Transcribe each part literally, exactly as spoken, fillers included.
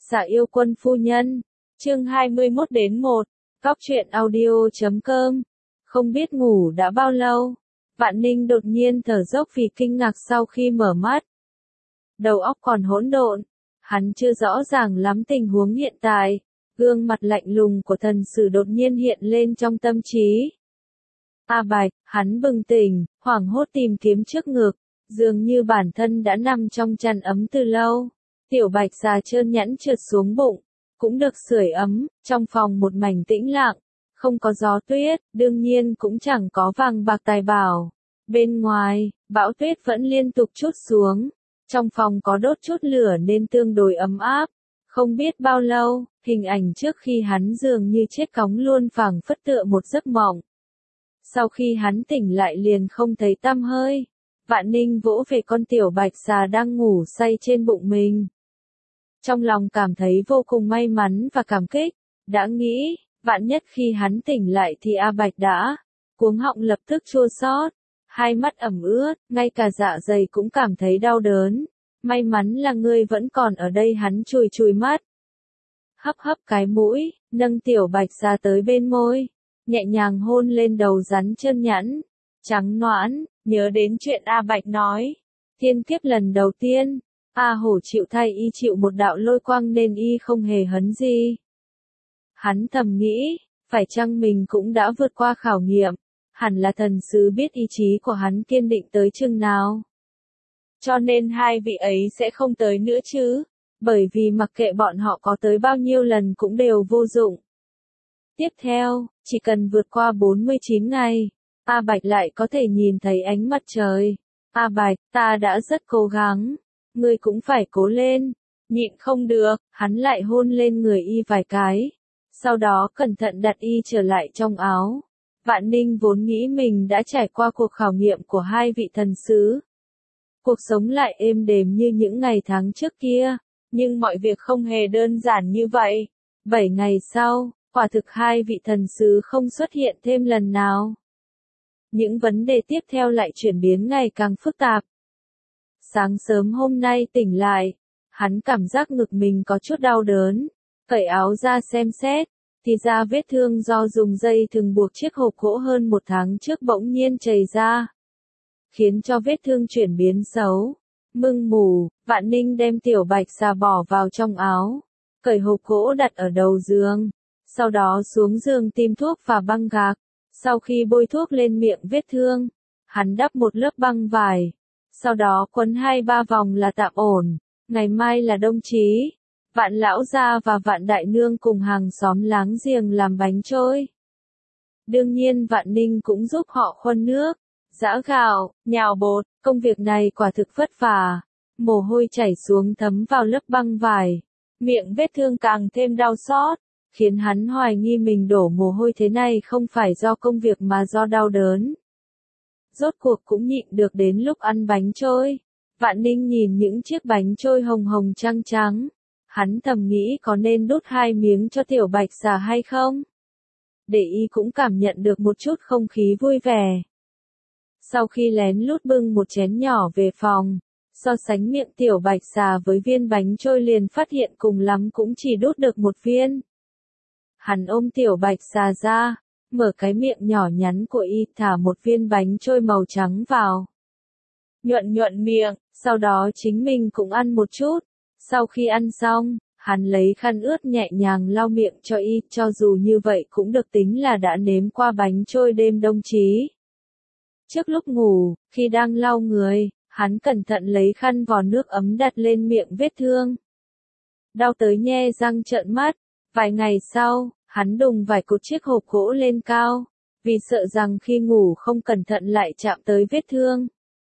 Dạ yêu quân phu nhân, chương hai mươi mốt đến một, Góc truyện audio chấm com. Không biết ngủ đã bao lâu, Vạn Ninh đột nhiên thở dốc vì kinh ngạc sau khi mở mắt. Đầu óc còn hỗn độn, hắn chưa rõ ràng lắm tình huống hiện tại, gương mặt lạnh lùng của thần sử đột nhiên hiện lên trong tâm trí. A Bạch, hắn bừng tỉnh, hoảng hốt tìm kiếm trước ngực, dường như bản thân đã nằm trong chăn ấm từ lâu. Tiểu Bạch già trơn nhẵn trượt xuống bụng, cũng được sưởi ấm, trong phòng một mảnh tĩnh lặng, không có gió tuyết, đương nhiên cũng chẳng có vàng bạc tài bảo. Bên ngoài, bão tuyết vẫn liên tục trút xuống, trong phòng có đốt chút lửa nên tương đối ấm áp. Không biết bao lâu, hình ảnh trước khi hắn dường như chết cóng luôn phảng phất tựa một giấc mộng. Sau khi hắn tỉnh lại liền không thấy tăm hơi. Vạn Ninh vỗ về con tiểu bạch xà đang ngủ say trên bụng mình. Trong lòng cảm thấy vô cùng may mắn và cảm kích, đã nghĩ, vạn nhất khi hắn tỉnh lại thì A Bạch đã, cuống họng lập tức chua xót, hai mắt ẩm ướt, ngay cả dạ dày cũng cảm thấy đau đớn. May mắn là ngươi vẫn còn ở đây, hắn chùi chùi mắt. Hấp hấp cái mũi, nâng tiểu bạch ra tới bên môi, nhẹ nhàng hôn lên đầu rắn trơn nhẵn, trắng nõn, nhớ đến chuyện A Bạch nói. Thiên kiếp lần đầu tiên, A Hổ chịu thay y chịu một đạo lôi quang nên y không hề hấn gì. Hắn thầm nghĩ, phải chăng mình cũng đã vượt qua khảo nghiệm, hẳn là thần sứ biết ý chí của hắn kiên định tới chừng nào. Cho nên hai vị ấy sẽ không tới nữa chứ, bởi vì mặc kệ bọn họ có tới bao nhiêu lần cũng đều vô dụng. Tiếp theo, chỉ cần vượt qua bốn mươi chín ngày, A Bạch lại có thể nhìn thấy ánh mặt trời. A Bạch, ta đã rất cố gắng, ngươi cũng phải cố lên. Nhịn không được, hắn lại hôn lên người y vài cái, sau đó cẩn thận đặt y trở lại trong áo. Vạn Ninh vốn nghĩ mình đã trải qua cuộc khảo nghiệm của hai vị thần sứ. Cuộc sống lại êm đềm như những ngày tháng trước kia, nhưng mọi việc không hề đơn giản như vậy. Bảy ngày sau, quả thực hai vị thần sứ không xuất hiện thêm lần nào. Những vấn đề tiếp theo lại chuyển biến ngày càng phức tạp. Sáng sớm hôm nay tỉnh lại, hắn cảm giác ngực mình có chút đau đớn, cởi áo ra xem xét, thì ra vết thương do dùng dây thừng buộc chiếc hộp gỗ hơn một tháng trước bỗng nhiên chảy ra, khiến cho vết thương chuyển biến xấu. Mưng mù, Vạn Ninh đem tiểu bạch xà bỏ vào trong áo, cởi hộp gỗ đặt ở đầu giường, sau đó xuống giường tìm thuốc và băng gạc. Sau khi bôi thuốc lên miệng vết thương, hắn đắp một lớp băng vải, sau đó quấn hai ba vòng là tạm ổn. Ngày mai là đông chí, Vạn lão gia và Vạn đại nương cùng hàng xóm láng giềng làm bánh trôi. Đương nhiên Vạn Ninh cũng giúp họ khuân nước, giã gạo, nhào bột, công việc này quả thực vất vả. Mồ hôi chảy xuống thấm vào lớp băng vải, miệng vết thương càng thêm đau xót, khiến hắn hoài nghi mình đổ mồ hôi thế này không phải do công việc mà do đau đớn. Rốt cuộc cũng nhịn được đến lúc ăn bánh trôi. Vạn Ninh nhìn những chiếc bánh trôi hồng hồng trắng trắng, hắn thầm nghĩ có nên đút hai miếng cho tiểu bạch xà hay không, để y cũng cảm nhận được một chút không khí vui vẻ. Sau khi lén lút bưng một chén nhỏ về phòng, so sánh miệng tiểu bạch xà với viên bánh trôi liền phát hiện cùng lắm cũng chỉ đút được một viên. Hắn ôm tiểu bạch xà ra, mở cái miệng nhỏ nhắn của y, thả một viên bánh trôi màu trắng vào. Nhuận nhuận miệng, sau đó chính mình cũng ăn một chút. Sau khi ăn xong, hắn lấy khăn ướt nhẹ nhàng lau miệng cho y, cho dù như vậy cũng được tính là đã nếm qua bánh trôi đêm đông chí. Trước lúc ngủ, khi đang lau người, hắn cẩn thận lấy khăn vò nước ấm đặt lên miệng vết thương. Đau tới nhe răng trợn mắt. Vài ngày sau, hắn đùng vài cột chiếc hộp gỗ lên cao, vì sợ rằng khi ngủ không cẩn thận lại chạm tới vết thương.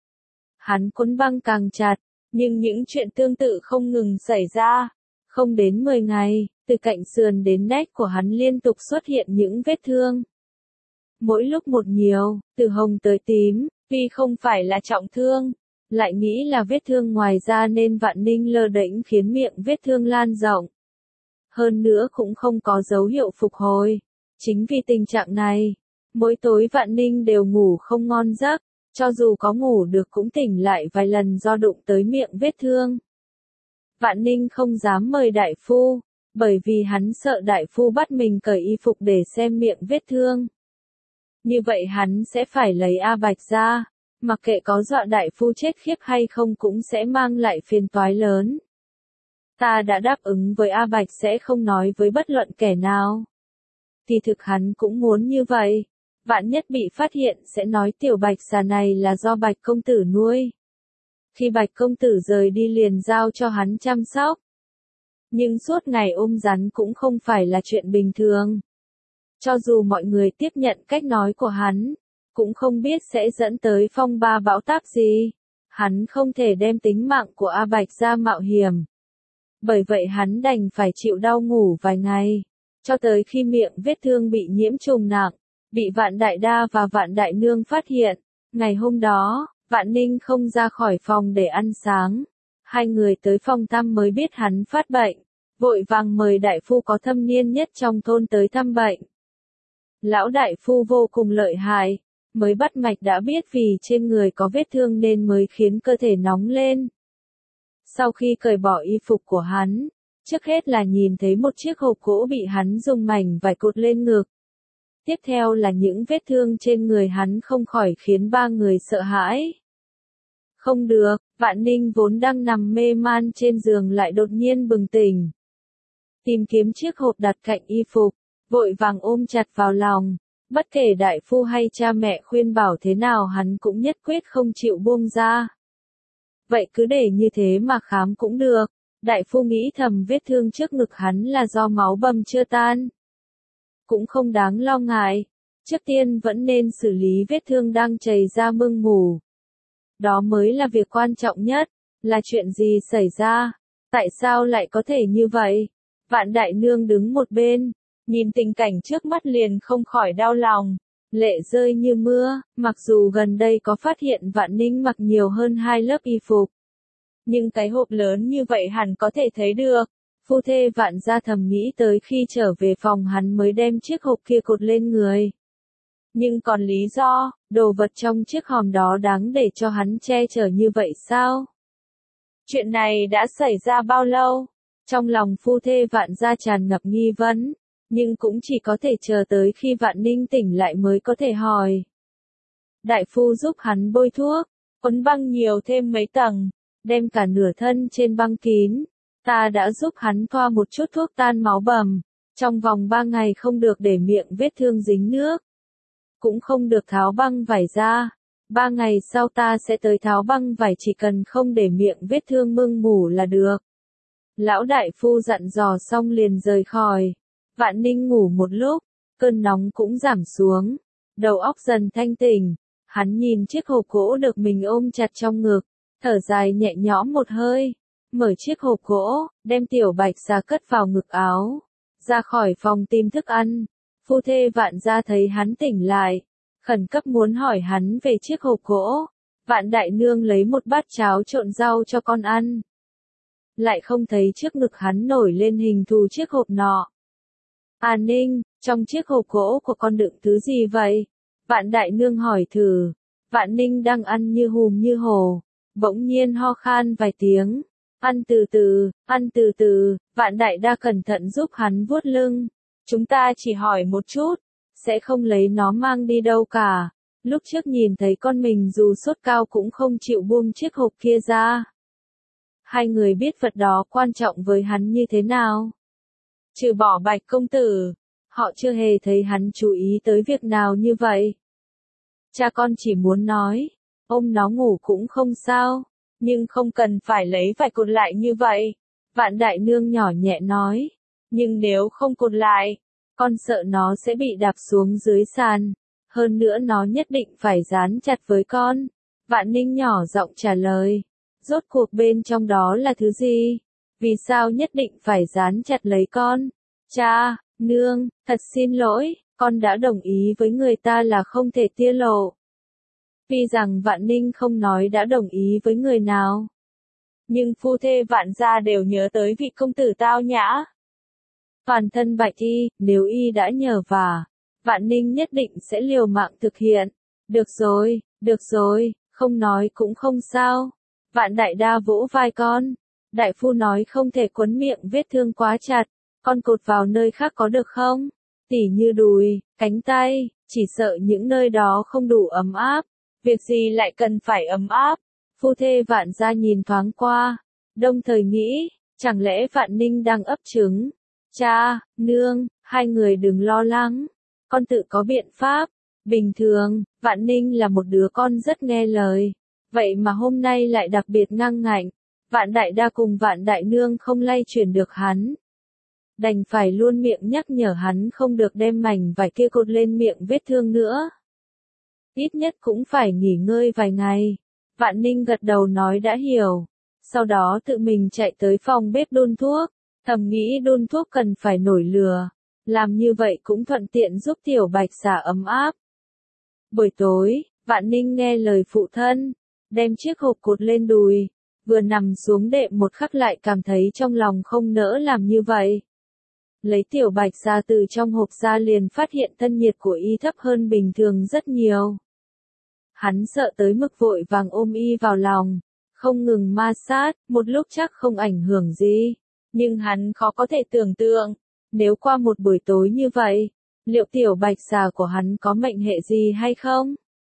Hắn cuốn băng càng chặt, nhưng những chuyện tương tự không ngừng xảy ra. Không đến mười ngày, từ cạnh sườn đến nách của hắn liên tục xuất hiện những vết thương. Mỗi lúc một nhiều, từ hồng tới tím, tuy không phải là trọng thương, lại nghĩ là vết thương ngoài da nên Vạn Ninh lơ đễnh khiến miệng vết thương lan rộng. Hơn nữa cũng không có dấu hiệu phục hồi. Chính vì tình trạng này, mỗi tối Vạn Ninh đều ngủ không ngon giấc, cho dù có ngủ được cũng tỉnh lại vài lần do đụng tới miệng vết thương. Vạn Ninh không dám mời đại phu, bởi vì hắn sợ đại phu bắt mình cởi y phục để xem miệng vết thương. Như vậy hắn sẽ phải lấy A Bạch ra, mặc kệ có dọa đại phu chết khiếp hay không cũng sẽ mang lại phiền toái lớn. Ta đã đáp ứng với A Bạch sẽ không nói với bất luận kẻ nào. Thì thực hắn cũng muốn như vậy. Vạn nhất bị phát hiện sẽ nói tiểu Bạch xà này là do Bạch công tử nuôi. Khi Bạch công tử rời đi liền giao cho hắn chăm sóc. Nhưng suốt ngày ôm rắn cũng không phải là chuyện bình thường. Cho dù mọi người tiếp nhận cách nói của hắn, cũng không biết sẽ dẫn tới phong ba bão táp gì. Hắn không thể đem tính mạng của A Bạch ra mạo hiểm. Bởi vậy hắn đành phải chịu đau ngủ vài ngày, cho tới khi miệng vết thương bị nhiễm trùng nặng, bị Vạn Đại Đa và Vạn Đại Nương phát hiện. Ngày hôm đó, Vạn Ninh không ra khỏi phòng để ăn sáng. Hai người tới phòng thăm mới biết hắn phát bệnh, vội vàng mời đại phu có thâm niên nhất trong thôn tới thăm bệnh. Lão đại phu vô cùng lợi hại, mới bắt mạch đã biết vì trên người có vết thương nên mới khiến cơ thể nóng lên. Sau khi cởi bỏ y phục của hắn, trước hết là nhìn thấy một chiếc hộp gỗ bị hắn dùng mảnh vải cột lên ngực. Tiếp theo là những vết thương trên người hắn không khỏi khiến ba người sợ hãi. Không được, Vạn Ninh vốn đang nằm mê man trên giường lại đột nhiên bừng tỉnh. Tìm kiếm chiếc hộp đặt cạnh y phục, vội vàng ôm chặt vào lòng. Bất kể đại phu hay cha mẹ khuyên bảo thế nào hắn cũng nhất quyết không chịu buông ra. Vậy cứ để như thế mà khám cũng được. Đại phu nghĩ thầm vết thương trước ngực hắn là do máu bầm chưa tan. Cũng không đáng lo ngại. Trước tiên vẫn nên xử lý vết thương đang chảy ra mưng mủ. Đó mới là việc quan trọng nhất. Là chuyện gì xảy ra? Tại sao lại có thể như vậy? Vạn Đại Nương đứng một bên, nhìn tình cảnh trước mắt liền không khỏi đau lòng. Lệ rơi như mưa, mặc dù gần đây có phát hiện Vạn Ninh mặc nhiều hơn hai lớp y phục. Nhưng cái hộp lớn như vậy hẳn có thể thấy được. Phu thê Vạn gia thầm nghĩ tới khi trở về phòng hắn mới đem chiếc hộp kia cột lên người. Nhưng còn lý do, đồ vật trong chiếc hòm đó đáng để cho hắn che chở như vậy sao? Chuyện này đã xảy ra bao lâu? Trong lòng phu thê Vạn gia tràn ngập nghi vấn, nhưng cũng chỉ có thể chờ tới khi Vạn Ninh tỉnh lại mới có thể hỏi. Đại phu giúp hắn bôi thuốc, quấn băng nhiều thêm mấy tầng, đem cả nửa thân trên băng kín. Ta đã giúp hắn thoa một chút thuốc tan máu bầm, trong vòng ba ngày không được để miệng vết thương dính nước. Cũng không được tháo băng vải ra. Ba ngày sau ta sẽ tới tháo băng vải chỉ cần không để miệng vết thương mưng mủ là được. Lão đại phu dặn dò xong liền rời khỏi. Vạn Ninh ngủ một lúc, cơn nóng cũng giảm xuống. Đầu óc dần thanh tỉnh. Hắn nhìn chiếc hộp gỗ được mình ôm chặt trong ngực, thở dài nhẹ nhõm một hơi. Mở chiếc hộp gỗ, đem tiểu Bạch xà cất vào ngực áo. Ra khỏi phòng tìm thức ăn. Phu thê Vạn gia thấy hắn tỉnh lại, khẩn cấp muốn hỏi hắn về chiếc hộp gỗ. Vạn Đại Nương lấy một bát cháo trộn rau cho con ăn. Lại không thấy trước ngực hắn nổi lên hình thù chiếc hộp nọ. À Ninh, trong chiếc hộp gỗ của con đựng thứ gì vậy? Vạn Đại Nương hỏi thử. Vạn Ninh đang ăn như hùm như hồ, bỗng nhiên ho khan vài tiếng. Ăn từ từ, ăn từ từ, Vạn Đại Đa cẩn thận giúp hắn vuốt lưng. Chúng ta chỉ hỏi một chút, sẽ không lấy nó mang đi đâu cả. Lúc trước nhìn thấy con mình dù sốt cao cũng không chịu buông chiếc hộp kia ra. Hai người biết vật đó quan trọng với hắn như thế nào. Trừ bỏ Bạch công tử, họ chưa hề thấy hắn chú ý tới việc nào như vậy. Cha con chỉ muốn nói, ôm nó ngủ cũng không sao, nhưng không cần phải lấy vải cột lại như vậy. Vạn Đại Nương nhỏ nhẹ nói, nhưng nếu không cột lại, con sợ nó sẽ bị đạp xuống dưới sàn. Hơn nữa nó nhất định phải dán chặt với con. Vạn Ninh nhỏ giọng trả lời. Rốt cuộc bên trong đó là thứ gì? Vì sao nhất định phải dán chặt lấy con? Cha, nương, thật xin lỗi, con đã đồng ý với người ta là không thể tiết lộ. Tuy rằng Vạn Ninh không nói đã đồng ý với người nào. Nhưng phu thê Vạn gia đều nhớ tới vị công tử tao nhã. Toàn thân bạch y, nếu y đã nhờ vả, Vạn Ninh nhất định sẽ liều mạng thực hiện. Được rồi, được rồi, không nói cũng không sao. Vạn Đại Đa vỗ vai con. Đại phu nói không thể quấn miệng vết thương quá chặt, con cột vào nơi khác có được không? Tỉ như đùi, cánh tay, chỉ sợ những nơi đó không đủ ấm áp. Việc gì lại cần phải ấm áp? Phu thê Vạn Gia nhìn thoáng qua, đồng thời nghĩ, chẳng lẽ Vạn Ninh đang ấp trứng? Cha, nương, hai người đừng lo lắng, con tự có biện pháp. Bình thường, Vạn Ninh là một đứa con rất nghe lời, vậy mà hôm nay lại đặc biệt ngang ngạnh. Vạn Đại Đa cùng Vạn Đại Nương không lay chuyển được hắn. Đành phải luôn miệng nhắc nhở hắn không được đem mảnh vải kia cột lên miệng vết thương nữa. Ít nhất cũng phải nghỉ ngơi vài ngày. Vạn Ninh gật đầu nói đã hiểu. Sau đó tự mình chạy tới phòng bếp đun thuốc. Thầm nghĩ đun thuốc cần phải nổi lửa. Làm như vậy cũng thuận tiện giúp Tiểu Bạch xả ấm áp. Buổi tối, Vạn Ninh nghe lời phụ thân. Đem chiếc hộp cột lên đùi. Vừa nằm xuống đệm một khắc lại cảm thấy trong lòng không nỡ làm như vậy. Lấy Tiểu Bạch ra từ trong hộp ra liền phát hiện thân nhiệt của y thấp hơn bình thường rất nhiều. Hắn sợ tới mức vội vàng ôm y vào lòng, không ngừng ma sát, một lúc chắc không ảnh hưởng gì. Nhưng hắn khó có thể tưởng tượng, nếu qua một buổi tối như vậy, liệu Tiểu Bạch già của hắn có mệnh hệ gì hay không?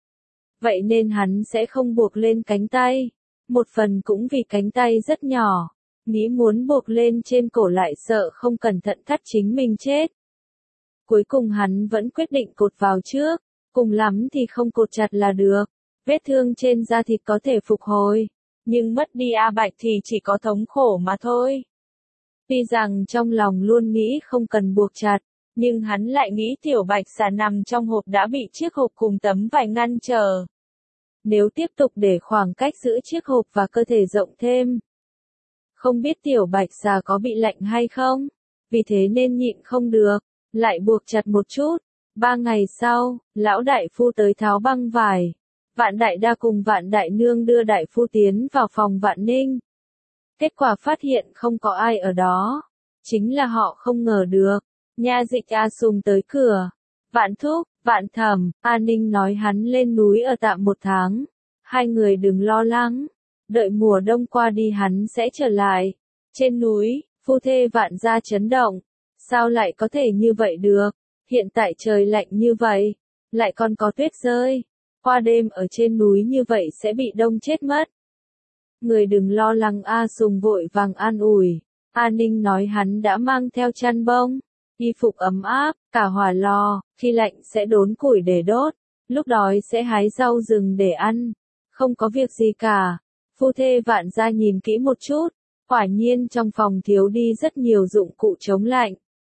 Vậy nên hắn sẽ không buộc lên cánh tay. Một phần cũng vì cánh tay rất nhỏ, nghĩ muốn buộc lên trên cổ lại sợ không cẩn thận thắt chính mình chết. Cuối cùng hắn vẫn quyết định cột vào trước, cùng lắm thì không cột chặt là được, vết thương trên da thịt có thể phục hồi, nhưng mất đi A Bạch thì chỉ có thống khổ mà thôi. Tuy rằng trong lòng luôn nghĩ không cần buộc chặt, nhưng hắn lại nghĩ Tiểu Bạch xà nằm trong hộp đã bị chiếc hộp cùng tấm vải ngăn trở. Nếu tiếp tục để khoảng cách giữa chiếc hộp và cơ thể rộng thêm, không biết Tiểu Bạch xà có bị lạnh hay không, vì thế nên nhịn không được, lại buộc chặt một chút. Ba ngày sau, lão đại phu tới tháo băng vải. Vạn Đại Đa cùng Vạn Đại Nương đưa đại phu tiến vào phòng Vạn Ninh. Kết quả phát hiện không có ai ở đó. Chính là họ không ngờ được. Nha dịch A Sùng tới cửa. Vạn Thúc, Vạn Thẩm, A Ninh nói hắn lên núi ở tạm một tháng. Hai người đừng lo lắng. Đợi mùa đông qua đi hắn sẽ trở lại. Trên núi, phu thê Vạn Gia chấn động. Sao lại có thể như vậy được? Hiện tại trời lạnh như vậy, lại còn có tuyết rơi. Qua đêm ở trên núi như vậy sẽ bị đông chết mất. Người đừng lo lắng. A Sùng vội vàng an ủi. A Ninh nói hắn đã mang theo chăn bông, y phục ấm áp, cả hỏa lò, khi lạnh sẽ đốn củi để đốt, lúc đói sẽ hái rau rừng để ăn. Không có việc gì cả. Phu thê Vạn Gia nhìn kỹ một chút, quả nhiên trong phòng thiếu đi rất nhiều dụng cụ chống lạnh.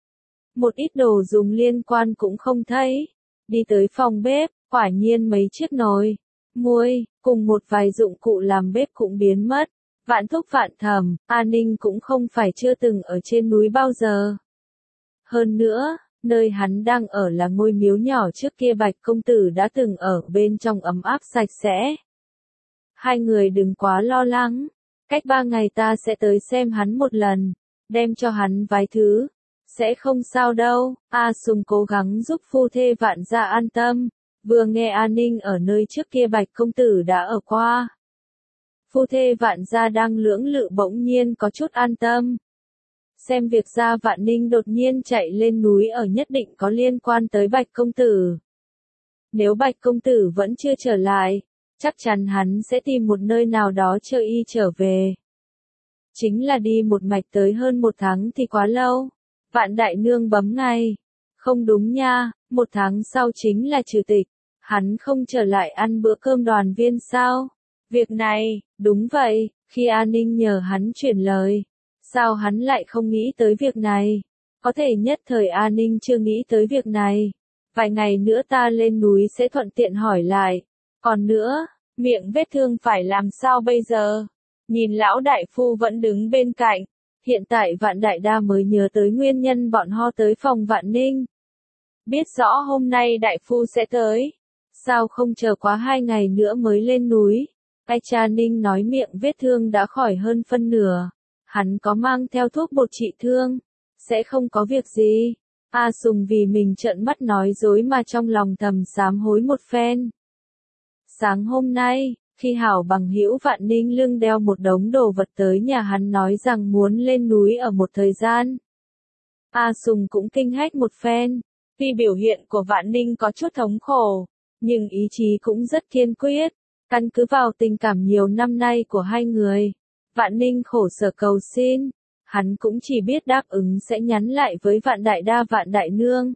Một ít đồ dùng liên quan cũng không thấy. Đi tới phòng bếp, quả nhiên mấy chiếc nồi, muôi, cùng một vài dụng cụ làm bếp cũng biến mất. Vạn Thúc Vạn Thẩm, A Ninh cũng không phải chưa từng ở trên núi bao giờ. Hơn nữa, nơi hắn đang ở là ngôi miếu nhỏ trước kia Bạch công tử đã từng ở bên trong ấm áp sạch sẽ. Hai người đừng quá lo lắng, cách ba ngày ta sẽ tới xem hắn một lần, đem cho hắn vài thứ. Sẽ không sao đâu. A Sùng cố gắng giúp phu thê Vạn Gia an tâm. Vừa nghe A Ninh ở nơi trước kia Bạch công tử đã ở qua. Phu thê Vạn Gia đang lưỡng lự bỗng nhiên có chút an tâm. Xem việc ra Vạn Ninh đột nhiên chạy lên núi ở nhất định có liên quan tới Bạch công tử. Nếu Bạch công tử vẫn chưa trở lại, chắc chắn hắn sẽ tìm một nơi nào đó chờ y trở về. Chính là đi một mạch tới hơn một tháng thì quá lâu. Vạn Đại Nương bấm ngay. Không đúng nha, một tháng sau chính là trừ tịch. Hắn không trở lại ăn bữa cơm đoàn viên sao? Việc này, đúng vậy, khi A Ninh nhờ hắn chuyển lời. Sao hắn lại không nghĩ tới việc này? Có thể nhất thời A Ninh chưa nghĩ tới việc này. Vài ngày nữa ta lên núi sẽ thuận tiện hỏi lại. Còn nữa, miệng vết thương phải làm sao bây giờ? Nhìn lão đại phu vẫn đứng bên cạnh. Hiện tại Vạn Đại Đa mới nhớ tới nguyên nhân bọn họ tới phòng Vạn Ninh. Biết rõ hôm nay đại phu sẽ tới. Sao không chờ quá hai ngày nữa mới lên núi? Ai cha Ninh nói miệng vết thương đã khỏi hơn phân nửa. Hắn có mang theo thuốc bột trị thương. Sẽ không có việc gì. A Sùng vì mình trợn mắt nói dối mà trong lòng thầm sám hối một phen. Sáng hôm nay, Khi Hảo bằng hữu Vạn Ninh lưng đeo một đống đồ vật tới nhà hắn nói rằng muốn lên núi ở một thời gian. A Sùng cũng kinh hách một phen, vì biểu hiện của Vạn Ninh có chút thống khổ, nhưng ý chí cũng rất kiên quyết, căn cứ vào tình cảm nhiều năm nay của hai người. Vạn Ninh khổ sở cầu xin, hắn cũng chỉ biết đáp ứng sẽ nhắn lại với Vạn Đại Đa Vạn Đại Nương.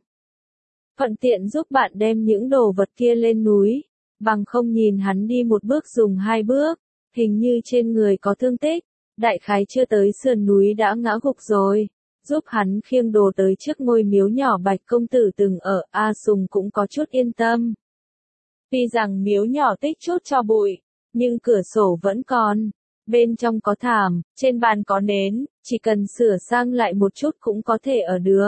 Thuận tiện giúp bạn đem những đồ vật kia lên núi, bằng không nhìn hắn đi một bước dùng hai bước, hình như trên người có thương tích, đại khái chưa tới sườn núi đã ngã gục rồi. Giúp hắn khiêng đồ tới trước ngôi miếu nhỏ Bạch công tử từng ở, A Sùng cũng có chút yên tâm. Tuy rằng miếu nhỏ tích chút cho bụi, nhưng cửa sổ vẫn còn, bên trong có thảm, trên bàn có nến, chỉ cần sửa sang lại một chút cũng có thể ở được.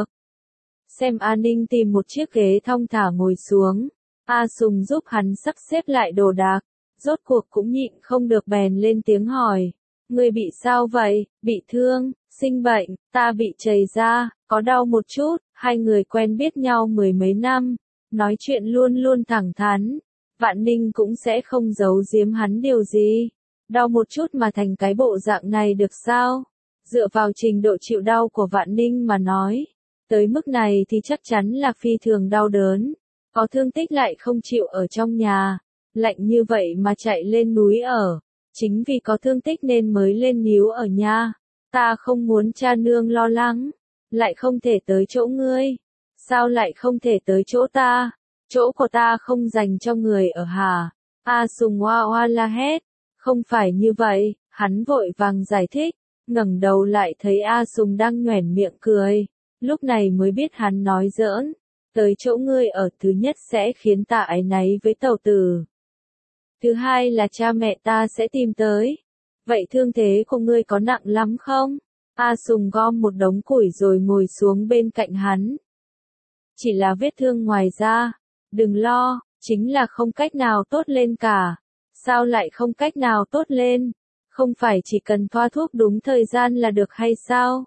Xem A Ninh tìm một chiếc ghế thong thả ngồi xuống, A Sùng giúp hắn sắp xếp lại đồ đạc, rốt cuộc cũng nhịn không được bèn lên tiếng hỏi. Người bị sao vậy, bị thương, sinh bệnh, ta bị trầy da, có đau một chút, hai người quen biết nhau mười mấy năm, nói chuyện luôn luôn thẳng thắn, Vạn Ninh cũng sẽ không giấu giếm hắn điều gì. Đau một chút mà thành cái bộ dạng này được sao? Dựa vào trình độ chịu đau của Vạn Ninh mà nói, tới mức này thì chắc chắn là phi thường đau đớn, có thương tích lại không chịu ở trong nhà, lạnh như vậy mà chạy lên núi ở. Chính vì có thương tích nên mới lên níu ở nhà. Ta không muốn cha nương lo lắng, lại không thể tới chỗ ngươi. Sao lại không thể tới chỗ ta? Chỗ của ta không dành cho người ở hà. A Sùng oa oa la hét. Không phải như vậy, hắn vội vàng giải thích, ngẩng đầu lại thấy A Sùng đang nhoẻn miệng cười. Lúc này mới biết hắn nói giỡn. Tới chỗ ngươi ở thứ nhất sẽ khiến ta áy náy với tàu tử. Thứ hai là cha mẹ ta sẽ tìm tới. Vậy thương thế của ngươi có nặng lắm không? A Sùng gom một đống củi rồi ngồi xuống bên cạnh hắn. Chỉ là vết thương ngoài da. Đừng lo, chính là không cách nào tốt lên cả. Sao lại không cách nào tốt lên? Không phải chỉ cần thoa thuốc đúng thời gian là được hay sao?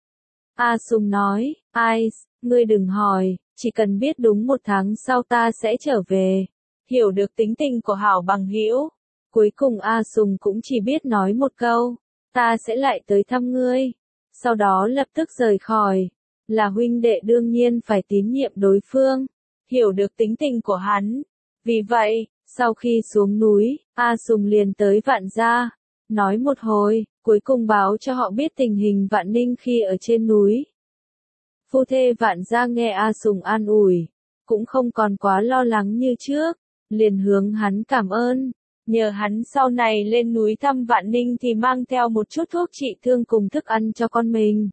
A Sùng nói, ai, ngươi đừng hỏi, chỉ cần biết đúng một tháng sau ta sẽ trở về. Hiểu được tính tình của Hảo bằng hữu, cuối cùng A Sùng cũng chỉ biết nói một câu, ta sẽ lại tới thăm ngươi, sau đó lập tức rời khỏi, là huynh đệ đương nhiên phải tín nhiệm đối phương, hiểu được tính tình của hắn. Vì vậy, sau khi xuống núi, A Sùng liền tới Vạn gia, nói một hồi, cuối cùng báo cho họ biết tình hình Vạn Ninh khi ở trên núi. Phu thê Vạn gia nghe A Sùng an ủi, cũng không còn quá lo lắng như trước. Liền hướng hắn cảm ơn, nhờ hắn sau này lên núi thăm Vạn Ninh thì mang theo một chút thuốc trị thương cùng thức ăn cho con mình.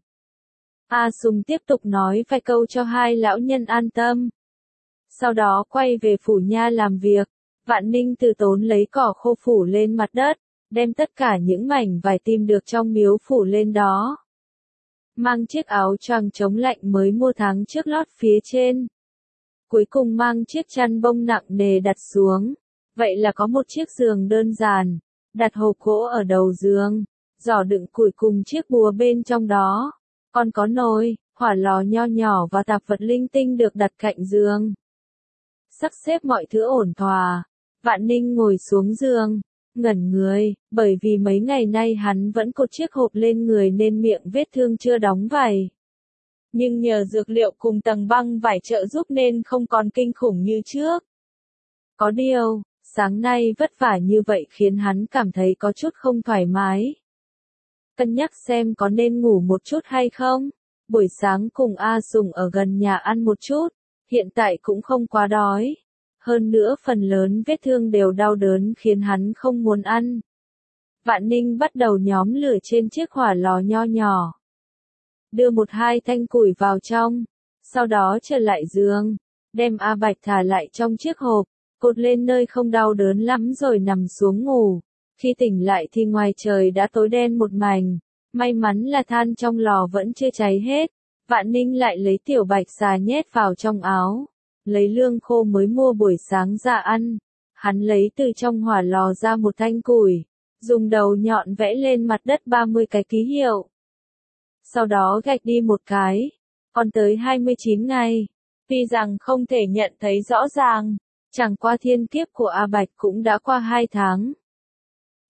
A Sùng tiếp tục nói vài câu cho hai lão nhân an tâm. Sau đó quay về phủ nha làm việc, Vạn Ninh từ tốn lấy cỏ khô phủ lên mặt đất, đem tất cả những mảnh vải tìm được trong miếu phủ lên đó. Mang chiếc áo choàng chống lạnh mới mua tháng trước lót phía trên. Cuối cùng mang chiếc chăn bông nặng nề đặt xuống. Vậy là có một chiếc giường đơn giản, đặt hộp gỗ ở đầu giường, giỏ đựng củi cùng chiếc búa bên trong đó. Còn có nồi, hỏa lò nho nhỏ và tạp vật linh tinh được đặt cạnh giường. Sắp xếp mọi thứ ổn thỏa, Vạn Ninh ngồi xuống giường, ngẩn người, bởi vì mấy ngày nay hắn vẫn cột chiếc hộp lên người nên miệng vết thương chưa đóng vảy. Nhưng nhờ dược liệu cùng tầng băng vải trợ giúp nên không còn kinh khủng như trước. Có điều, sáng nay vất vả như vậy khiến hắn cảm thấy có chút không thoải mái. Cân nhắc xem có nên ngủ một chút hay không. Buổi sáng cùng A Sùng ở gần nhà ăn một chút, hiện tại cũng không quá đói. Hơn nữa phần lớn vết thương đều đau đớn khiến hắn không muốn ăn. Vạn Ninh bắt đầu nhóm lửa trên chiếc hỏa lò nho nhỏ. Đưa một hai thanh củi vào trong, sau đó trở lại giường, đem A Bạch thả lại trong chiếc hộp, cột lên nơi không đau đớn lắm rồi nằm xuống ngủ. Khi tỉnh lại thì ngoài trời đã tối đen một mảnh, may mắn là than trong lò vẫn chưa cháy hết. Vạn Ninh lại lấy tiểu bạch xà nhét vào trong áo, lấy lương khô mới mua buổi sáng ra ăn. Hắn lấy từ trong hỏa lò ra một thanh củi, dùng đầu nhọn vẽ lên mặt đất ba mươi cái ký hiệu. Sau đó gạch đi một cái, còn tới hai mươi chín ngày. Tuy rằng không thể nhận thấy rõ ràng, chẳng qua thiên kiếp của A Bạch cũng đã qua hai tháng.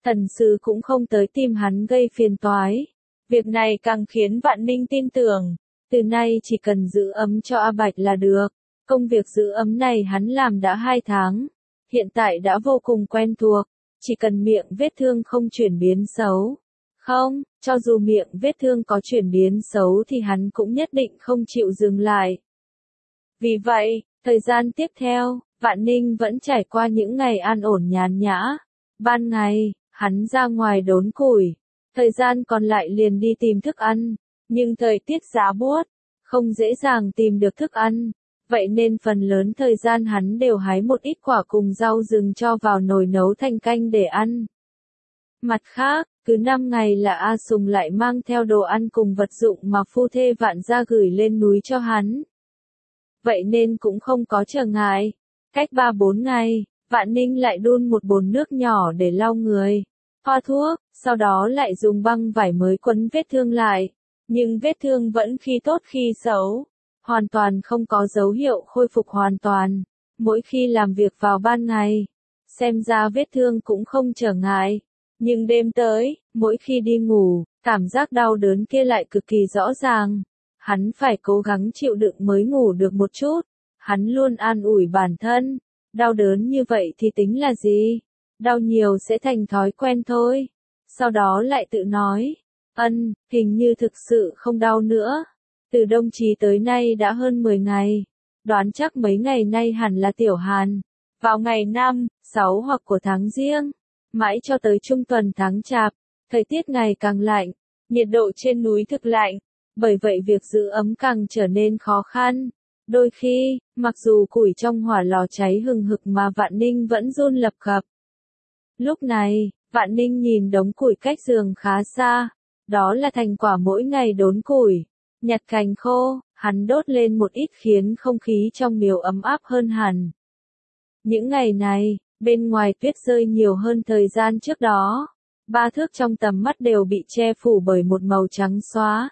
Thần sử cũng không tới tìm hắn gây phiền toái. Việc này càng khiến Vạn Ninh tin tưởng, từ nay chỉ cần giữ ấm cho A Bạch là được. Công việc giữ ấm này hắn làm đã hai tháng, hiện tại đã vô cùng quen thuộc, chỉ cần miệng vết thương không chuyển biến xấu. Không, cho dù miệng vết thương có chuyển biến xấu thì hắn cũng nhất định không chịu dừng lại. Vì vậy, thời gian tiếp theo, Vạn Ninh vẫn trải qua những ngày an ổn nhàn nhã. Ban ngày, hắn ra ngoài đốn củi, thời gian còn lại liền đi tìm thức ăn, nhưng thời tiết giá buốt, không dễ dàng tìm được thức ăn, vậy nên phần lớn thời gian hắn đều hái một ít quả cùng rau rừng cho vào nồi nấu thành canh để ăn. Mặt khác, cứ năm ngày là A Sùng lại mang theo đồ ăn cùng vật dụng mà phu thê Vạn gia gửi lên núi cho hắn. Vậy nên cũng không có trở ngại. Cách ba bốn ngày, Vạn Ninh lại đun một bồn nước nhỏ để lau người, thoa thuốc, sau đó lại dùng băng vải mới quấn vết thương lại. Nhưng vết thương vẫn khi tốt khi xấu, hoàn toàn không có dấu hiệu khôi phục hoàn toàn. Mỗi khi làm việc vào ban ngày, xem ra vết thương cũng không trở ngại. Nhưng đêm tới, mỗi khi đi ngủ, cảm giác đau đớn kia lại cực kỳ rõ ràng. Hắn phải cố gắng chịu đựng mới ngủ được một chút. Hắn luôn an ủi bản thân, đau đớn như vậy thì tính là gì? Đau nhiều sẽ thành thói quen thôi. Sau đó lại tự nói, ân, hình như thực sự không đau nữa. Từ Đông Chí tới nay đã hơn mười ngày, đoán chắc mấy ngày nay hẳn là tiểu hàn. Vào ngày năm, sáu hoặc của tháng Giêng, mãi cho tới trung tuần tháng Chạp, thời tiết ngày càng lạnh, nhiệt độ trên núi thực lạnh, bởi vậy việc giữ ấm càng trở nên khó khăn. Đôi khi, mặc dù củi trong hỏa lò cháy hừng hực mà Vạn Ninh vẫn run lập cập. Lúc này, Vạn Ninh nhìn đống củi cách giường khá xa, đó là thành quả mỗi ngày đốn củi, nhặt cành khô, hắn đốt lên một ít khiến không khí trong miếu ấm áp hơn hẳn. Những ngày này, bên ngoài tuyết rơi nhiều hơn thời gian trước đó, ba thước trong tầm mắt đều bị che phủ bởi một màu trắng xóa.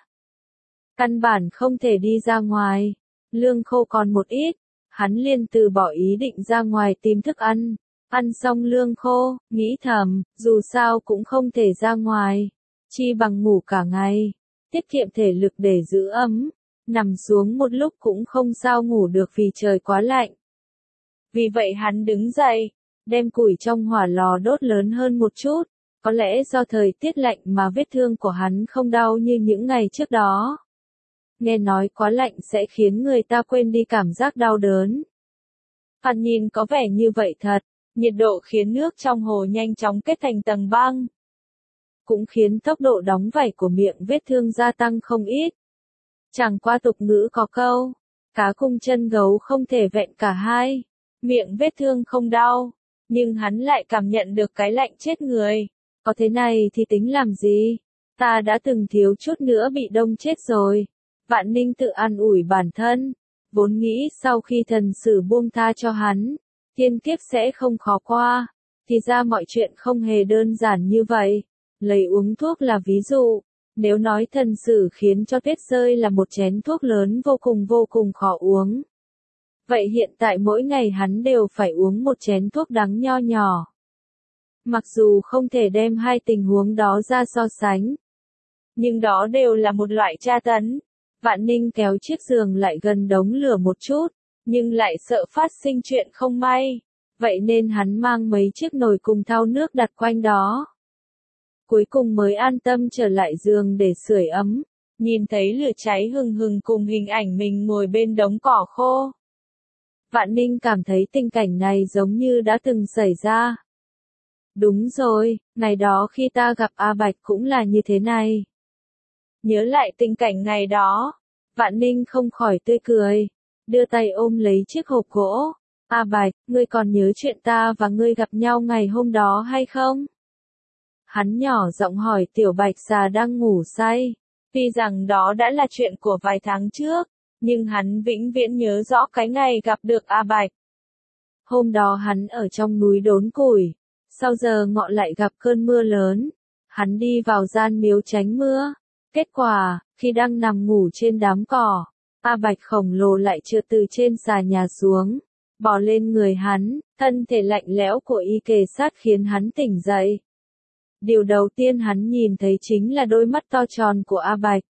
Căn bản không thể đi ra ngoài, lương khô còn một ít, hắn liền từ bỏ ý định ra ngoài tìm thức ăn. Ăn xong lương khô, nghĩ thầm, dù sao cũng không thể ra ngoài, chi bằng ngủ cả ngày, tiết kiệm thể lực để giữ ấm, nằm xuống một lúc cũng không sao ngủ được vì trời quá lạnh. Vì vậy hắn đứng dậy, đem củi trong hỏa lò đốt lớn hơn một chút, có lẽ do thời tiết lạnh mà vết thương của hắn không đau như những ngày trước đó. Nghe nói quá lạnh sẽ khiến người ta quên đi cảm giác đau đớn. Thoạt nhìn có vẻ như vậy thật. Nhiệt độ khiến nước trong hồ nhanh chóng kết thành tầng băng, cũng khiến tốc độ đóng vảy của miệng vết thương gia tăng không ít. Chẳng qua tục ngữ có câu, cá cùng chân gấu không thể vẹn cả hai. Miệng vết thương không đau, nhưng hắn lại cảm nhận được cái lạnh chết người. Có thế này thì tính làm gì? Ta đã từng thiếu chút nữa bị đông chết rồi. Vạn Ninh tự an ủi bản thân, vốn nghĩ sau khi thần sử buông tha cho hắn, thiên kiếp sẽ không khó qua, thì ra mọi chuyện không hề đơn giản như vậy. Lấy uống thuốc là ví dụ, nếu nói thần sử khiến cho tuyết rơi là một chén thuốc lớn vô cùng vô cùng khó uống. Vậy hiện tại mỗi ngày hắn đều phải uống một chén thuốc đắng nho nhỏ. Mặc dù không thể đem hai tình huống đó ra so sánh, nhưng đó đều là một loại tra tấn. Vạn Ninh kéo chiếc giường lại gần đống lửa một chút, nhưng lại sợ phát sinh chuyện không may, vậy nên hắn mang mấy chiếc nồi cùng thau nước đặt quanh đó. Cuối cùng mới an tâm trở lại giường để sưởi ấm, nhìn thấy lửa cháy hừng hừng cùng hình ảnh mình ngồi bên đống cỏ khô. Vạn Ninh cảm thấy tình cảnh này giống như đã từng xảy ra. Đúng rồi, ngày đó khi ta gặp A Bạch cũng là như thế này. Nhớ lại tình cảnh ngày đó, Vạn Ninh không khỏi tươi cười, đưa tay ôm lấy chiếc hộp gỗ. A Bạch, ngươi còn nhớ chuyện ta và ngươi gặp nhau ngày hôm đó hay không? Hắn nhỏ giọng hỏi Tiểu Bạch Xà đang ngủ say. Tuy rằng đó đã là chuyện của vài tháng trước, nhưng hắn vĩnh viễn nhớ rõ cái ngày gặp được A Bạch. Hôm đó hắn ở trong núi đốn củi, sau giờ ngọ lại gặp cơn mưa lớn. Hắn đi vào gian miếu tránh mưa. Kết quả, khi đang nằm ngủ trên đám cỏ, A Bạch khổng lồ lại trượt từ trên xà nhà xuống, bò lên người hắn, thân thể lạnh lẽo của y kề sát khiến hắn tỉnh dậy. Điều đầu tiên hắn nhìn thấy chính là đôi mắt to tròn của A Bạch.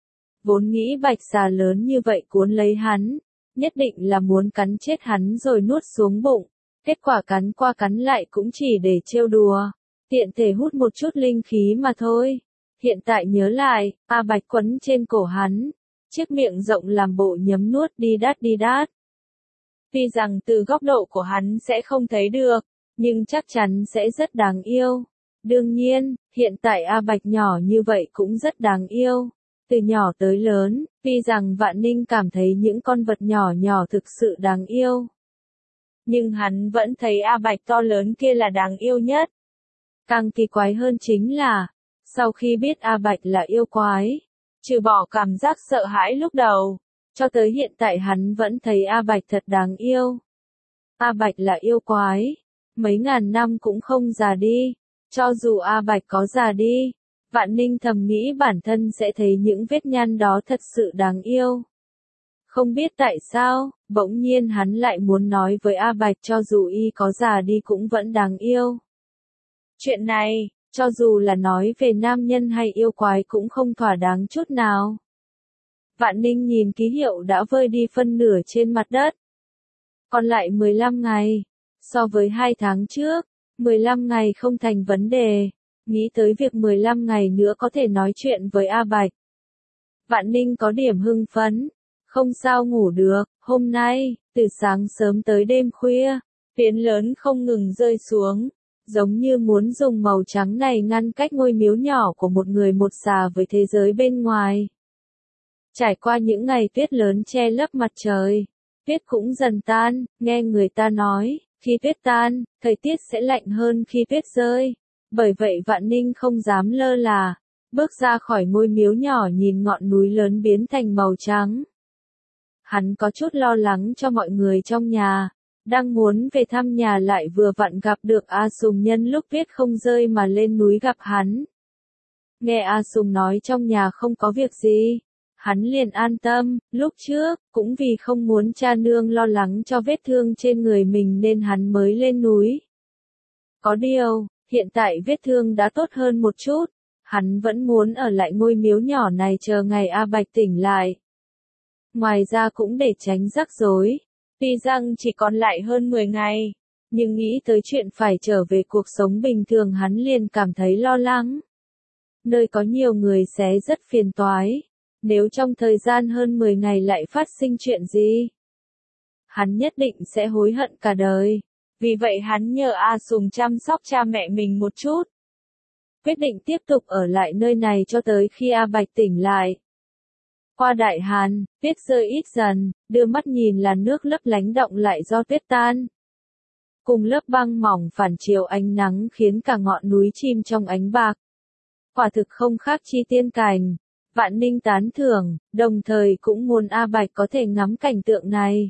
Vốn nghĩ bạch xà lớn như vậy cuốn lấy hắn, nhất định là muốn cắn chết hắn rồi nuốt xuống bụng, kết quả cắn qua cắn lại cũng chỉ để trêu đùa, tiện thể hút một chút linh khí mà thôi. Hiện tại nhớ lại, A Bạch quấn trên cổ hắn, chiếc miệng rộng làm bộ nhấm nuốt đi đát đi đát. Tuy rằng từ góc độ của hắn sẽ không thấy được, nhưng chắc chắn sẽ rất đáng yêu. Đương nhiên, hiện tại A Bạch nhỏ như vậy cũng rất đáng yêu. Từ nhỏ tới lớn, tuy rằng Vạn Ninh cảm thấy những con vật nhỏ nhỏ thực sự đáng yêu. Nhưng hắn vẫn thấy A Bạch to lớn kia là đáng yêu nhất. Càng kỳ quái hơn chính là, sau khi biết A Bạch là yêu quái, trừ bỏ cảm giác sợ hãi lúc đầu, cho tới hiện tại hắn vẫn thấy A Bạch thật đáng yêu. A Bạch là yêu quái, mấy ngàn năm cũng không già đi, cho dù A Bạch có già đi, Vạn Ninh thầm nghĩ bản thân sẽ thấy những vết nhăn đó thật sự đáng yêu. Không biết tại sao, bỗng nhiên hắn lại muốn nói với A Bạch cho dù y có già đi cũng vẫn đáng yêu. Chuyện này, cho dù là nói về nam nhân hay yêu quái cũng không thỏa đáng chút nào. Vạn Ninh nhìn ký hiệu đã vơi đi phân nửa trên mặt đất. Còn lại mười lăm ngày, so với hai tháng trước, mười lăm ngày không thành vấn đề. Nghĩ tới việc mười lăm ngày nữa có thể nói chuyện với A Bạch. Vạn Ninh có điểm hưng phấn, không sao ngủ được, hôm nay, từ sáng sớm tới đêm khuya, phiến lớn không ngừng rơi xuống, giống như muốn dùng màu trắng này ngăn cách ngôi miếu nhỏ của một người một xà với thế giới bên ngoài. Trải qua những ngày tuyết lớn che lấp mặt trời, tuyết cũng dần tan, nghe người ta nói, khi tuyết tan, thời tiết sẽ lạnh hơn khi tuyết rơi. Bởi vậy Vạn Ninh không dám lơ là, bước ra khỏi ngôi miếu nhỏ nhìn ngọn núi lớn biến thành màu trắng. Hắn có chút lo lắng cho mọi người trong nhà, đang muốn về thăm nhà lại vừa vặn gặp được A Sùng nhân lúc tuyết không rơi mà lên núi gặp hắn. Nghe A Sùng nói trong nhà không có việc gì, hắn liền an tâm, lúc trước, cũng vì không muốn cha nương lo lắng cho vết thương trên người mình nên hắn mới lên núi. Có điều, hiện tại vết thương đã tốt hơn một chút, hắn vẫn muốn ở lại ngôi miếu nhỏ này chờ ngày A Bạch tỉnh lại. Ngoài ra cũng để tránh rắc rối, tuy rằng chỉ còn lại hơn mười ngày, nhưng nghĩ tới chuyện phải trở về cuộc sống bình thường hắn liền cảm thấy lo lắng. Nơi có nhiều người sẽ rất phiền toái, nếu trong thời gian hơn mười ngày lại phát sinh chuyện gì, hắn nhất định sẽ hối hận cả đời. Vì vậy hắn nhờ A Sùng chăm sóc cha mẹ mình một chút. Quyết định tiếp tục ở lại nơi này cho tới khi A Bạch tỉnh lại. Qua Đại Hàn, tuyết rơi ít dần, đưa mắt nhìn là nước lấp lánh động lại do tuyết tan. Cùng lớp băng mỏng phản chiếu ánh nắng khiến cả ngọn núi chìm trong ánh bạc. Quả thực không khác chi tiên cảnh. Vạn Ninh tán thưởng, đồng thời cũng muốn A Bạch có thể ngắm cảnh tượng này.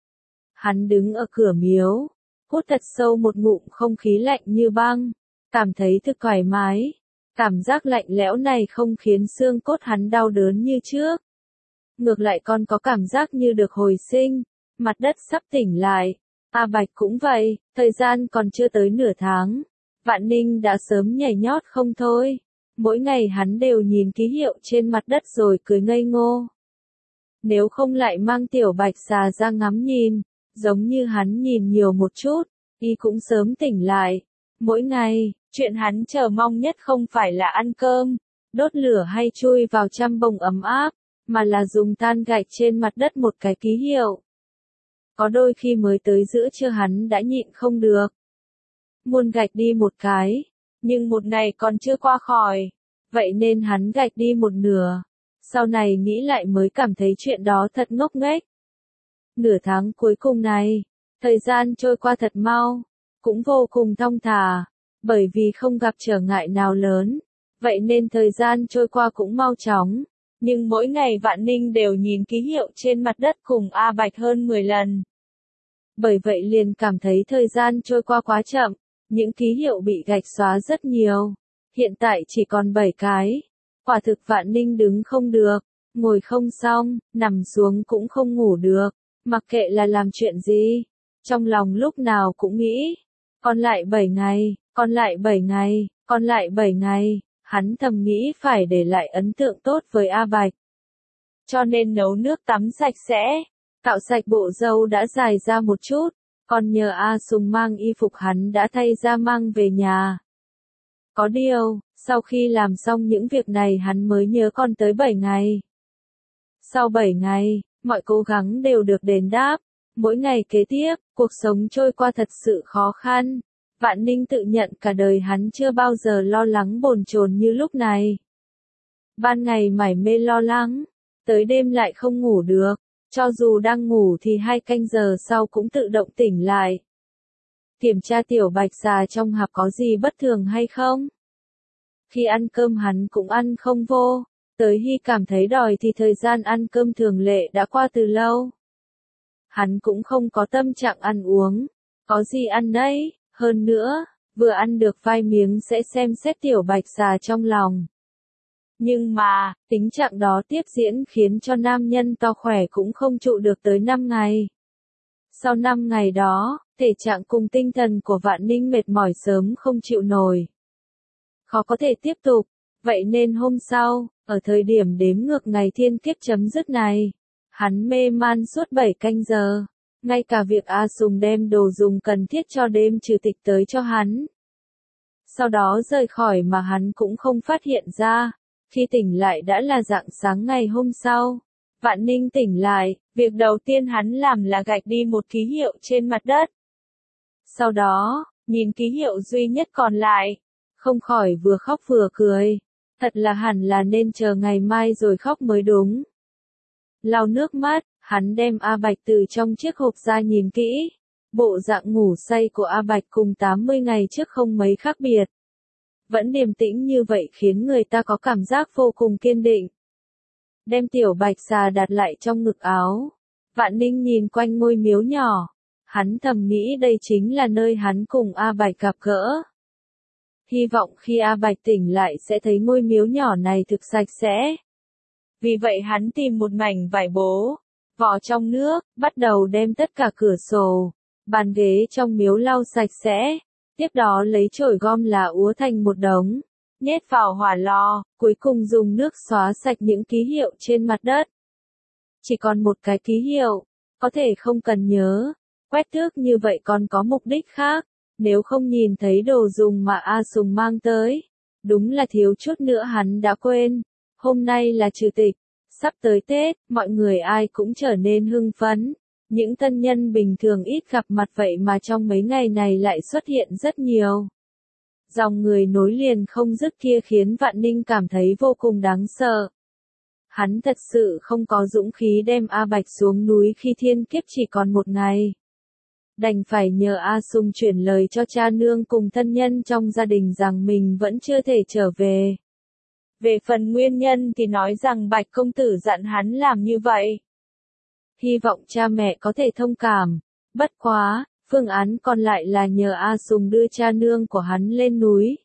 Hắn đứng ở cửa miếu, hút thật sâu một ngụm không khí lạnh như băng, cảm thấy thực thoải mái. Cảm giác lạnh lẽo này không khiến xương cốt hắn đau đớn như trước. Ngược lại còn có cảm giác như được hồi sinh, mặt đất sắp tỉnh lại. A Bạch cũng vậy, thời gian còn chưa tới nửa tháng. Vạn Ninh đã sớm nhảy nhót không thôi. Mỗi ngày hắn đều nhìn ký hiệu trên mặt đất rồi cười ngây ngô. Nếu không lại mang tiểu Bạch xà ra ngắm nhìn, giống như hắn nhìn nhiều một chút, y cũng sớm tỉnh lại. Mỗi ngày, chuyện hắn chờ mong nhất không phải là ăn cơm, đốt lửa hay chui vào chăn bông ấm áp, mà là dùng than gạch trên mặt đất một cái ký hiệu. Có đôi khi mới tới giữa trưa hắn đã nhịn không được. Muốn gạch đi một cái, nhưng một ngày còn chưa qua khỏi, vậy nên hắn gạch đi một nửa. Sau này nghĩ lại mới cảm thấy chuyện đó thật ngốc nghếch. Nửa tháng cuối cùng này, thời gian trôi qua thật mau, cũng vô cùng thong thả, bởi vì không gặp trở ngại nào lớn, vậy nên thời gian trôi qua cũng mau chóng. Nhưng mỗi ngày Vạn Ninh đều nhìn ký hiệu trên mặt đất cùng A Bạch hơn mười lần. Bởi vậy liền cảm thấy thời gian trôi qua quá chậm, những ký hiệu bị gạch xóa rất nhiều. Hiện tại chỉ còn bảy cái. Quả thực Vạn Ninh đứng không được, ngồi không xong, nằm xuống cũng không ngủ được, mặc kệ là làm chuyện gì. Trong lòng lúc nào cũng nghĩ, còn lại bảy ngày, còn lại bảy ngày, Còn lại bảy ngày, hắn thầm nghĩ phải để lại ấn tượng tốt với A Bạch. Cho nên nấu nước tắm sạch sẽ, cạo sạch bộ râu đã dài ra một chút, còn nhờ A Sùng mang y phục hắn đã thay ra mang về nhà. Có điều, sau khi làm xong những việc này hắn mới nhớ còn tới bảy ngày. Sau bảy ngày, mọi cố gắng đều được đền đáp. Mỗi ngày kế tiếp, cuộc sống trôi qua thật sự khó khăn. Vạn Ninh tự nhận cả đời hắn chưa bao giờ lo lắng bồn chồn như lúc này. Ban ngày mải mê lo lắng, tới đêm lại không ngủ được, cho dù đang ngủ thì hai canh giờ sau cũng tự động tỉnh lại. Kiểm tra tiểu bạch xà trong hạp có gì bất thường hay không. Khi ăn cơm hắn cũng ăn không vô, tới khi cảm thấy đói thì thời gian ăn cơm thường lệ đã qua từ lâu. Hắn cũng không có tâm trạng ăn uống, có gì ăn đấy, hơn nữa, vừa ăn được vài miếng sẽ xem xét tiểu bạch xà trong lòng. Nhưng mà, tình trạng đó tiếp diễn khiến cho nam nhân to khỏe cũng không trụ được tới năm ngày. Sau năm ngày đó, thể trạng cùng tinh thần của Vạn Ninh mệt mỏi sớm không chịu nổi. Khó có thể tiếp tục, vậy nên hôm sau, ở thời điểm đếm ngược ngày thiên kiếp chấm dứt này, hắn mê man suốt bảy canh giờ, ngay cả việc A Sùng đem đồ dùng cần thiết cho đêm trừ tịch tới cho hắn. Sau đó rời khỏi mà hắn cũng không phát hiện ra, khi tỉnh lại đã là rạng sáng ngày hôm sau. Vạn Ninh tỉnh lại, việc đầu tiên hắn làm là gạch đi một ký hiệu trên mặt đất. Sau đó, nhìn ký hiệu duy nhất còn lại, không khỏi vừa khóc vừa cười. Thật là hẳn là nên chờ ngày mai rồi khóc mới đúng. Lau nước mắt, hắn đem A Bạch từ trong chiếc hộp ra nhìn kỹ. Bộ dạng ngủ say của A Bạch cùng tám mươi ngày trước không mấy khác biệt. Vẫn điềm tĩnh như vậy khiến người ta có cảm giác vô cùng kiên định. Đem tiểu bạch xà đặt lại trong ngực áo. Vạn Ninh nhìn quanh ngôi miếu nhỏ. Hắn thầm nghĩ đây chính là nơi hắn cùng A Bạch gặp gỡ. Hy vọng khi A Bạch tỉnh lại sẽ thấy ngôi miếu nhỏ này thực sạch sẽ. Vì vậy hắn tìm một mảnh vải bố, vò trong nước, bắt đầu đem tất cả cửa sổ, bàn ghế trong miếu lau sạch sẽ. Tiếp đó lấy chổi gom lá úa thành một đống, nhét vào hỏa lò, cuối cùng dùng nước xóa sạch những ký hiệu trên mặt đất. Chỉ còn một cái ký hiệu, có thể không cần nhớ, quét tước như vậy còn có mục đích khác, nếu không nhìn thấy đồ dùng mà A Sùng mang tới. Đúng là thiếu chút nữa hắn đã quên, hôm nay là trừ tịch, sắp tới Tết, mọi người ai cũng trở nên hưng phấn. Những thân nhân bình thường ít gặp mặt vậy mà trong mấy ngày này lại xuất hiện rất nhiều. Dòng người nối liền không dứt kia khiến Vạn Ninh cảm thấy vô cùng đáng sợ. Hắn thật sự không có dũng khí đem A Bạch xuống núi khi thiên kiếp chỉ còn một ngày. Đành phải nhờ A Sùng chuyển lời cho cha nương cùng thân nhân trong gia đình rằng mình vẫn chưa thể trở về. Về phần nguyên nhân thì nói rằng Bạch công tử dặn hắn làm như vậy. Hy vọng cha mẹ có thể thông cảm. Bất quá, phương án còn lại là nhờ A Sùng đưa cha nương của hắn lên núi.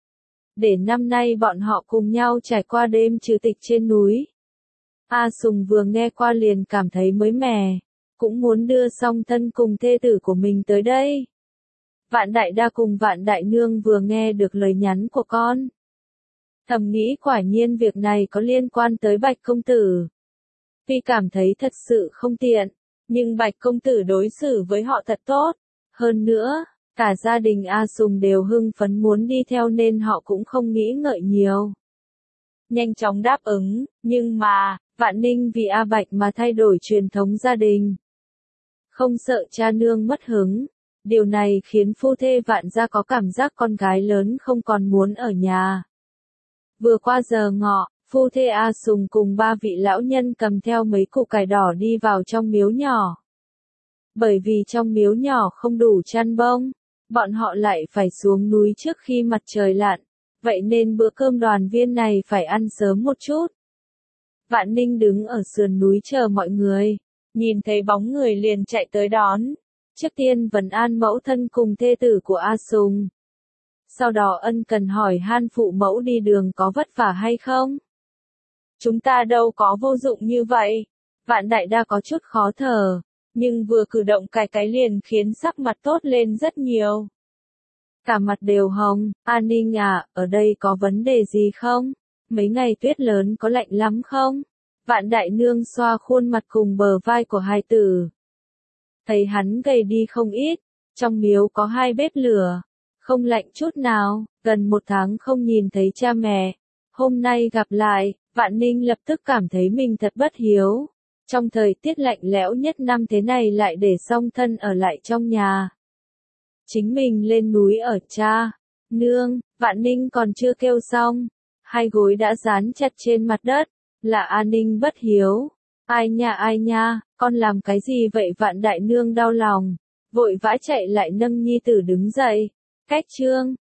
Để năm nay bọn họ cùng nhau trải qua đêm trừ tịch trên núi. A Sùng vừa nghe qua liền cảm thấy mới mẻ, cũng muốn đưa song thân cùng thê tử của mình tới đây. Vạn Đại Đa cùng Vạn Đại Nương vừa nghe được lời nhắn của con. Thầm nghĩ quả nhiên việc này có liên quan tới Bạch công tử. Tuy cảm thấy thật sự không tiện, nhưng Bạch công tử đối xử với họ thật tốt. Hơn nữa, cả gia đình A Sùng đều hưng phấn muốn đi theo nên họ cũng không nghĩ ngợi nhiều. Nhanh chóng đáp ứng, nhưng mà, Vạn Ninh vì A Bạch mà thay đổi truyền thống gia đình. Không sợ cha nương mất hứng. Điều này khiến phu thê Vạn gia có cảm giác con gái lớn không còn muốn ở nhà. Vừa qua giờ ngọ, phu thê A Sùng cùng ba vị lão nhân cầm theo mấy củ cải đỏ đi vào trong miếu nhỏ. Bởi vì trong miếu nhỏ không đủ chăn bông, bọn họ lại phải xuống núi trước khi mặt trời lặn, vậy nên bữa cơm đoàn viên này phải ăn sớm một chút. Vạn Ninh đứng ở sườn núi chờ mọi người, nhìn thấy bóng người liền chạy tới đón. Trước tiên vấn an mẫu thân cùng thê tử của A Sùng. Sau đó ân cần hỏi han phụ mẫu đi đường có vất vả hay không. Chúng ta đâu có vô dụng như vậy. Vạn Đại Đa có chút khó thở, nhưng vừa cử động cái cái liền khiến sắc mặt tốt lên rất nhiều. cả mặt đều hồng. An Ninh à, ở đây có vấn đề gì không? Mấy ngày tuyết lớn có lạnh lắm không? Vạn Đại Nương xoa khuôn mặt cùng bờ vai của hài tử. Thấy hắn gầy đi không ít, trong miếu có hai bếp lửa, không lạnh chút nào, gần một tháng không nhìn thấy cha mẹ. Hôm nay gặp lại, Vạn Ninh lập tức cảm thấy mình thật bất hiếu. Trong thời tiết lạnh lẽo nhất năm thế này lại để song thân ở lại trong nhà. Chính mình lên núi ở cha, nương, Vạn Ninh còn chưa kêu xong. Hai gối đã dán chặt trên mặt đất, là An Ninh bất hiếu. Ai nha ai nha, con làm cái gì vậy? Vạn Đại Nương đau lòng, vội vã chạy lại nâng nhi tử đứng dậy. Cách chương